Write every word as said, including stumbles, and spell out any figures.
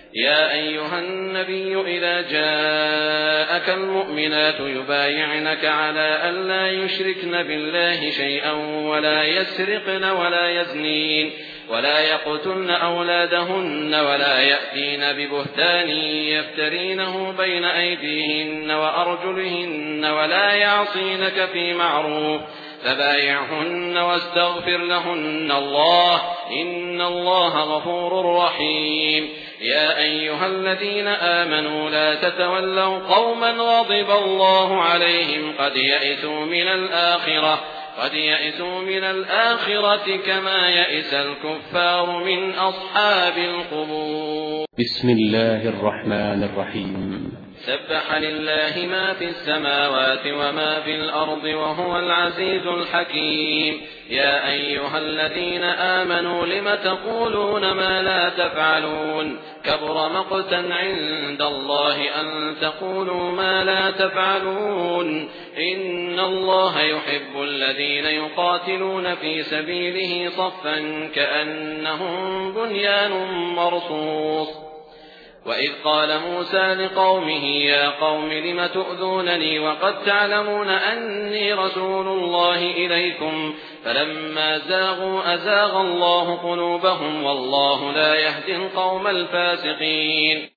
يا أيها النبي إذا جاءك المؤمنات يبايعنك على أن لا يشركن بالله شيئا ولا يسرقن ولا يزنين ولا يقتلن أولادهن ولا يأتين ببهتان يفترينه بين أيديهن وأرجلهن ولا يعصينك في معروف فبايعهن واستغفر لهن الله إن الله غفور رحيم. يا أيها الذين آمنوا لا تتولوا قوما غضب الله عليهم قد يئسوا من الآخرة قد يئسوا من الآخرة كما يئس الكفار من أصحاب القبور. بسم الله الرحمن الرحيم. سبح لله ما في السماوات وما في الأرض وهو العزيز الحكيم. يا أيها الذين آمنوا لم تقولون ما لا تفعلون كبر مقتا عند الله أن تقولوا ما لا تفعلون إن الله يحب الذين يقاتلون في سبيله صفا كأنهم بنيان مرصوص. وإذ قال موسى لقومه يا قوم لم تؤذونني وقد تعلمون أني رسول الله إليكم فلما زاغوا أزاغ الله قلوبهم والله لا يهدي القوم الفاسقين.